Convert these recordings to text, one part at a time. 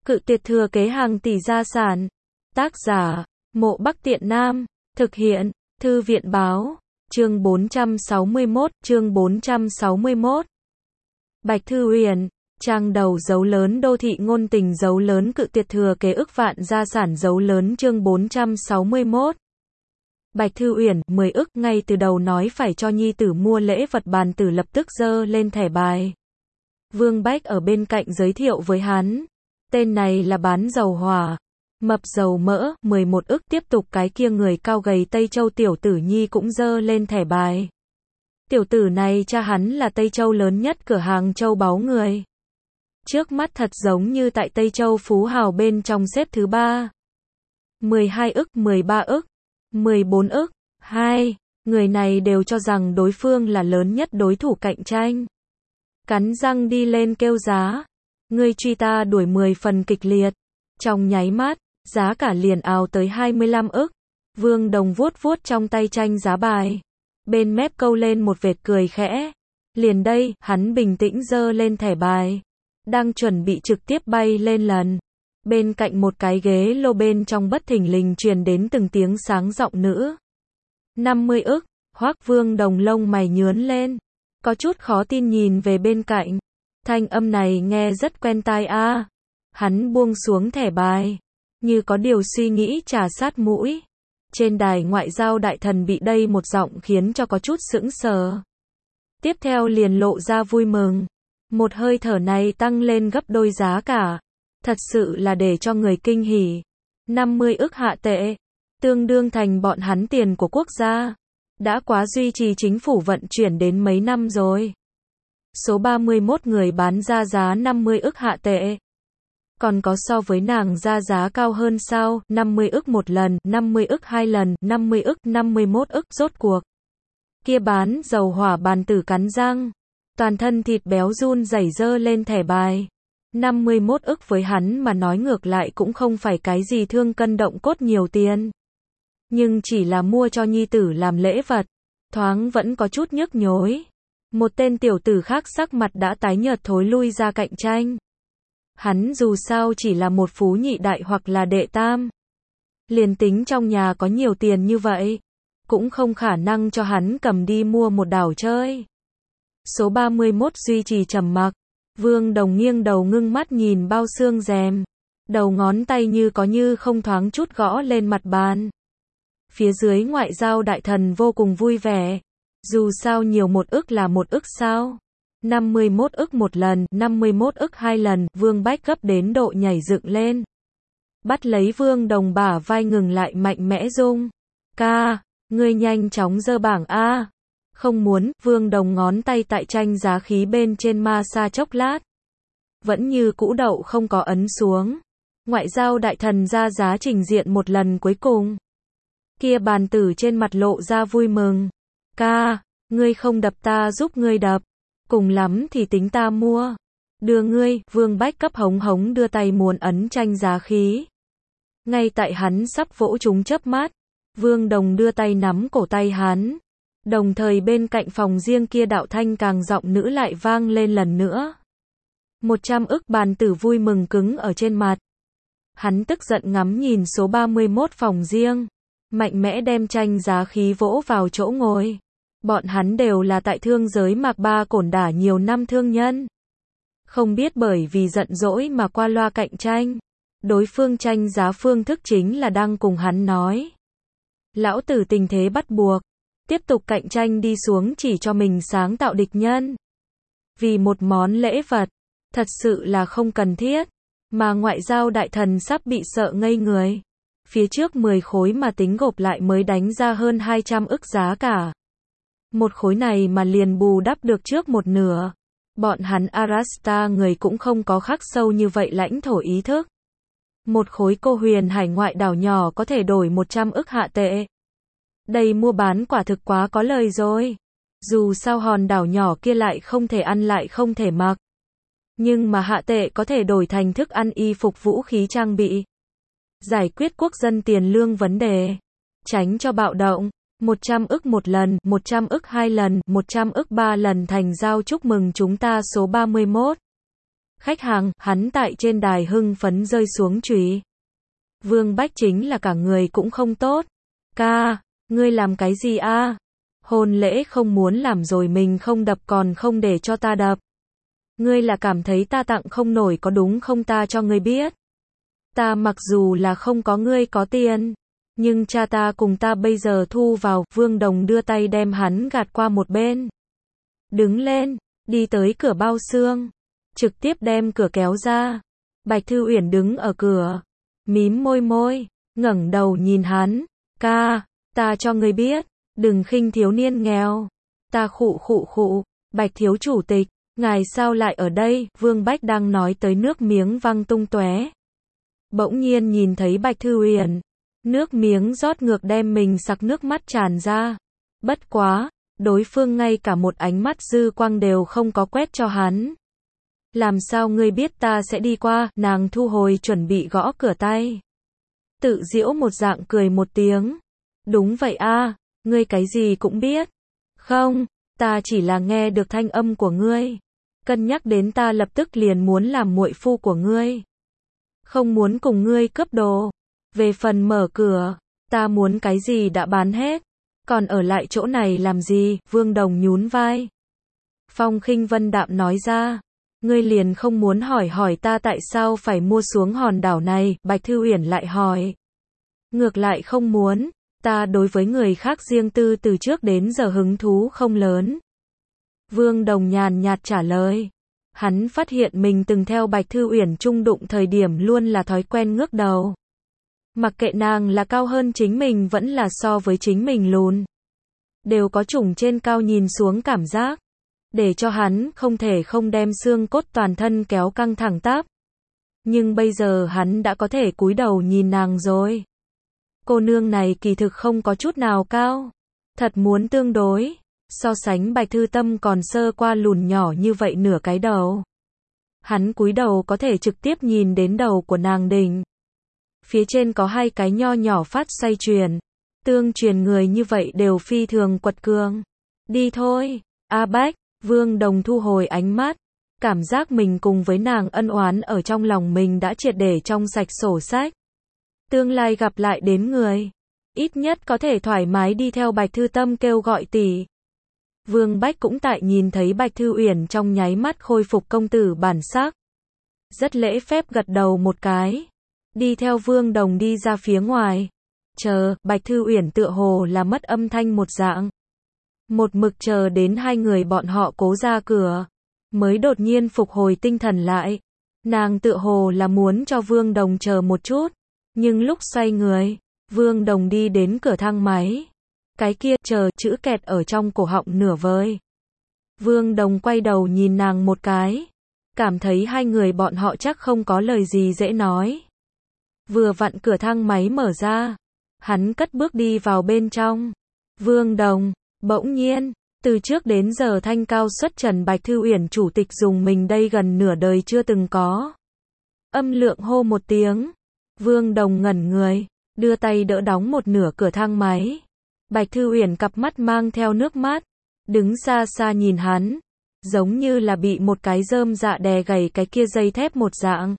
Cự tuyệt thừa kế hàng tỷ gia sản. Tác giả, Mộ Bắc Tiện Nam. Thực hiện, Thư viện báo. Chương 461. Bạch Thư Uyển. Trang đầu dấu lớn đô thị ngôn tình dấu lớn cự tuyệt thừa kế ức vạn gia sản dấu lớn chương 461. Bạch Thư Uyển, 10 ức, ngay từ đầu nói phải cho nhi tử mua lễ vật bàn tử lập tức giơ lên thẻ bài. Vương Bách ở bên cạnh giới thiệu với hắn. Tên này là bán dầu hỏa. Mập dầu mỡ, 11 ức tiếp tục cái kia người cao gầy Tây Châu tiểu tử nhi cũng giơ lên thẻ bài. Tiểu tử này cha hắn là Tây Châu lớn nhất cửa hàng châu báu người. Trước mắt thật giống như tại Tây Châu phú hào bên trong xếp thứ 3. 12 ức, 13 ức, 14 ức, 2. Người này đều cho rằng đối phương là lớn nhất đối thủ cạnh tranh. Cắn răng đi lên kêu giá. Ngươi truy ta đuổi 10 phần kịch liệt. Trong nháy mắt, giá cả liền ào tới 25 ức. Vương Đồng vuốt vuốt trong tay tranh giá bài. Bên mép câu lên một vệt cười khẽ. Liền đây, hắn bình tĩnh giơ lên thẻ bài. Đang chuẩn bị trực tiếp bay lên lần. Bên cạnh một cái ghế lô bên trong bất thình lình truyền đến từng tiếng sáng giọng nữ. 50 ức, Hoắc Vương Đồng lông mày nhướng lên. Có chút khó tin nhìn về bên cạnh. Thanh âm này nghe rất quen tai a. Hắn buông xuống thẻ bài. Như có điều suy nghĩ trà sát mũi. Trên đài ngoại giao đại thần bị đây một giọng khiến cho có chút sững sờ. Tiếp theo liền lộ ra vui mừng. Một hơi thở này tăng lên gấp đôi giá cả. Thật sự là để cho người kinh hỉ. 50 ức hạ tệ. Tương đương thành bọn hắn tiền của quốc gia. Đã quá duy trì chính phủ vận chuyển đến mấy năm rồi. Số 31 người bán ra giá 50 ức hạ tệ. Còn có so với nàng ra giá cao hơn sao? 50 ức một lần, 50 ức hai lần, 50 ức, 51 ức, rốt cuộc. Kia bán dầu hỏa bàn tử cắn răng. Toàn thân thịt béo run rẩy giơ lên thẻ bài. 51 ức với hắn mà nói ngược lại cũng không phải cái gì thương cân động cốt nhiều tiền. Nhưng chỉ là mua cho nhi tử làm lễ vật. Thoáng vẫn có chút nhức nhối. Một tên tiểu tử khác sắc mặt đã tái nhợt thối lui ra cạnh tranh. Hắn dù sao chỉ là một phú nhị đại hoặc là đệ tam. Liền tính trong nhà có nhiều tiền như vậy. Cũng không khả năng cho hắn cầm đi mua một đảo chơi. Số 31 duy trì trầm mặc. Vương Đồng nghiêng đầu ngưng mắt nhìn bao xương rèm. Đầu ngón tay như có như không thoáng chút gõ lên mặt bàn. Phía dưới ngoại giao đại thần vô cùng vui vẻ. Dù sao nhiều một ức là một ức sao. 51 ức một lần, 51 ức hai lần, Vương Bách gấp đến độ nhảy dựng lên. Bắt lấy Vương Đồng bả vai ngừng lại mạnh mẽ rung. Ca, ngươi nhanh chóng giơ bảng A. Không muốn, Vương Đồng ngón tay tại tranh giá khí bên trên ma sa chốc lát. Vẫn như cũ đậu không có ấn xuống. Ngoại giao đại thần ra giá trình diện một lần cuối cùng. Kia bàn tử trên mặt lộ ra vui mừng. Ca, ngươi không đập ta giúp ngươi đập. Cùng lắm thì tính ta mua. Đưa ngươi, Vương Bách cấp hống hống đưa tay muốn ấn tranh giá khí. Ngay tại hắn sắp vỗ chúng chớp mắt. Vương Đồng đưa tay nắm cổ tay hắn. Đồng thời bên cạnh phòng riêng kia đạo thanh càng giọng nữ lại vang lên lần nữa. 100 ức bàn tử vui mừng cứng ở trên mặt. Hắn tức giận ngắm nhìn số 31 phòng riêng. Mạnh mẽ đem tranh giá khí vỗ vào chỗ ngồi. Bọn hắn đều là tại thương giới mạc ba cổn đả nhiều năm thương nhân. Không biết bởi vì giận dỗi mà qua loa cạnh tranh. Đối phương tranh giá phương thức chính là đang cùng hắn nói. Lão tử tình thế bắt buộc. Tiếp tục cạnh tranh đi xuống chỉ cho mình sáng tạo địch nhân. Vì một món lễ vật. Thật sự là không cần thiết. Mà ngoại giao đại thần sắp bị sợ ngây người. Phía trước 10 khối mà tính gộp lại mới đánh ra hơn 200 ức giá cả. Một khối này mà liền bù đắp được trước một nửa. Bọn hắn Arasta người cũng không có khắc sâu như vậy lãnh thổ ý thức. Một khối cô huyền hải ngoại đảo nhỏ có thể đổi 100 ức hạ tệ. Đây mua bán quả thực quá có lời rồi. Dù sao hòn đảo nhỏ kia lại không thể ăn lại không thể mặc. Nhưng mà hạ tệ có thể đổi thành thức ăn y phục vũ khí trang bị. Giải quyết quốc dân tiền lương vấn đề. Tránh cho bạo động. 100 ức một lần, 100 ức hai lần, 100 ức ba lần thành giao chúc mừng chúng ta số 31. Khách hàng, hắn tại trên đài hưng phấn rơi xuống chùy. Vương Bách chính là cả người cũng không tốt. Ca, ngươi làm cái gì a? Hôn lễ không muốn làm rồi mình không đập còn không để cho ta đập. Ngươi là cảm thấy ta tặng không nổi có đúng không, ta cho ngươi biết. Ta mặc dù là không có ngươi có tiền, nhưng cha ta cùng ta bây giờ thu vào. Vương Đồng đưa tay đem hắn gạt qua một bên. Đứng lên, đi tới cửa bao xương, trực tiếp đem cửa kéo ra. Bạch Thư Uyển đứng ở cửa, mím môi, ngẩng đầu nhìn hắn. Ca, ta cho ngươi biết, đừng khinh thiếu niên nghèo. Ta khụ, Bạch thiếu chủ tịch, ngài sao lại ở đây? Vương Bách đang nói tới nước miếng văng tung tóe. Bỗng nhiên nhìn thấy Bạch Thư Uyển, nước miếng rót ngược đem mình sặc nước mắt tràn ra. Bất quá, đối phương ngay cả một ánh mắt dư quang đều không có quét cho hắn. Làm sao ngươi biết ta sẽ đi qua? Nàng thu hồi chuẩn bị gõ cửa tay. Tự giễu một dạng cười một tiếng. Đúng vậy a, ngươi cái gì cũng biết. Không, ta chỉ là nghe được thanh âm của ngươi. Cân nhắc đến ta lập tức liền muốn làm muội phu của ngươi. Không muốn cùng ngươi cướp đồ. Về phần mở cửa, ta muốn cái gì đã bán hết. Còn ở lại chỗ này làm gì? Vương Đồng nhún vai. Phong Khinh Vân đạm nói ra. Ngươi liền không muốn hỏi ta tại sao phải mua xuống hòn đảo này? Bạch Thư Uyển lại hỏi. Ngược lại không muốn, ta đối với người khác riêng tư từ trước đến giờ hứng thú không lớn. Vương Đồng nhàn nhạt trả lời. Hắn phát hiện mình từng theo Bạch Thư Uyển chung đụng thời điểm luôn là thói quen ngước đầu. Mặc kệ nàng là cao hơn chính mình vẫn là so với chính mình lùn. Đều có chủng trên cao nhìn xuống cảm giác. Để cho hắn không thể không đem xương cốt toàn thân kéo căng thẳng tắp. Nhưng bây giờ hắn đã có thể cúi đầu nhìn nàng rồi. Cô nương này kỳ thực không có chút nào cao. Thật muốn tương đối. So sánh Bạch Thư Tâm còn sơ qua lùn nhỏ như vậy nửa cái đầu. Hắn cúi đầu có thể trực tiếp nhìn đến đầu của nàng đỉnh. Phía trên có hai cái nho nhỏ phát xoay truyền. Tương truyền người như vậy đều phi thường quật cường. Đi thôi, A Bách. Vương Đồng thu hồi ánh mắt. Cảm giác mình cùng với nàng ân oán ở trong lòng mình đã triệt để trong sạch sổ sách. Tương lai gặp lại đến người. Ít nhất có thể thoải mái đi theo Bạch Thư Tâm kêu gọi tỷ. Vương Bách cũng tại nhìn thấy Bạch Thư Uyển trong nháy mắt khôi phục công tử bản sắc. Rất lễ phép gật đầu một cái. Đi theo Vương Đồng đi ra phía ngoài. Chờ, Bạch Thư Uyển tựa hồ là mất âm thanh một dạng. Một mực chờ đến hai người bọn họ cố ra cửa. Mới đột nhiên phục hồi tinh thần lại. Nàng tựa hồ là muốn cho Vương Đồng chờ một chút. Nhưng lúc xoay người, Vương Đồng đi đến cửa thang máy. Cái kia, chờ, chữ kẹt ở trong cổ họng nửa vời. Vương Đồng quay đầu nhìn nàng một cái. Cảm thấy hai người bọn họ chắc không có lời gì dễ nói. Vừa vặn cửa thang máy mở ra. Hắn cất bước đi vào bên trong. Vương Đồng, bỗng nhiên, từ trước đến giờ thanh cao xuất trần Bạch Thư Uyển chủ tịch dùng mình đây gần nửa đời chưa từng có. Âm lượng hô một tiếng. Vương Đồng ngẩn người, đưa tay đỡ đóng một nửa cửa thang máy. Bạch Thư Uyển cặp mắt mang theo nước mắt, đứng xa xa nhìn hắn, giống như là bị một cái rơm dạ đè gầy cái kia dây thép một dạng.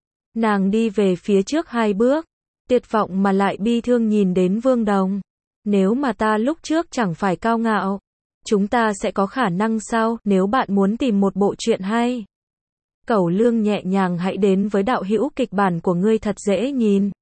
Nàng đi về phía trước hai bước, tuyệt vọng mà lại bi thương nhìn đến Vương Đồng. Nếu mà ta lúc trước chẳng phải cao ngạo, chúng ta sẽ có khả năng sao? Nếu bạn muốn tìm một bộ truyện hay, Cẩu Lương nhẹ nhàng hãy đến với đạo hữu kịch bản của ngươi thật dễ nhìn.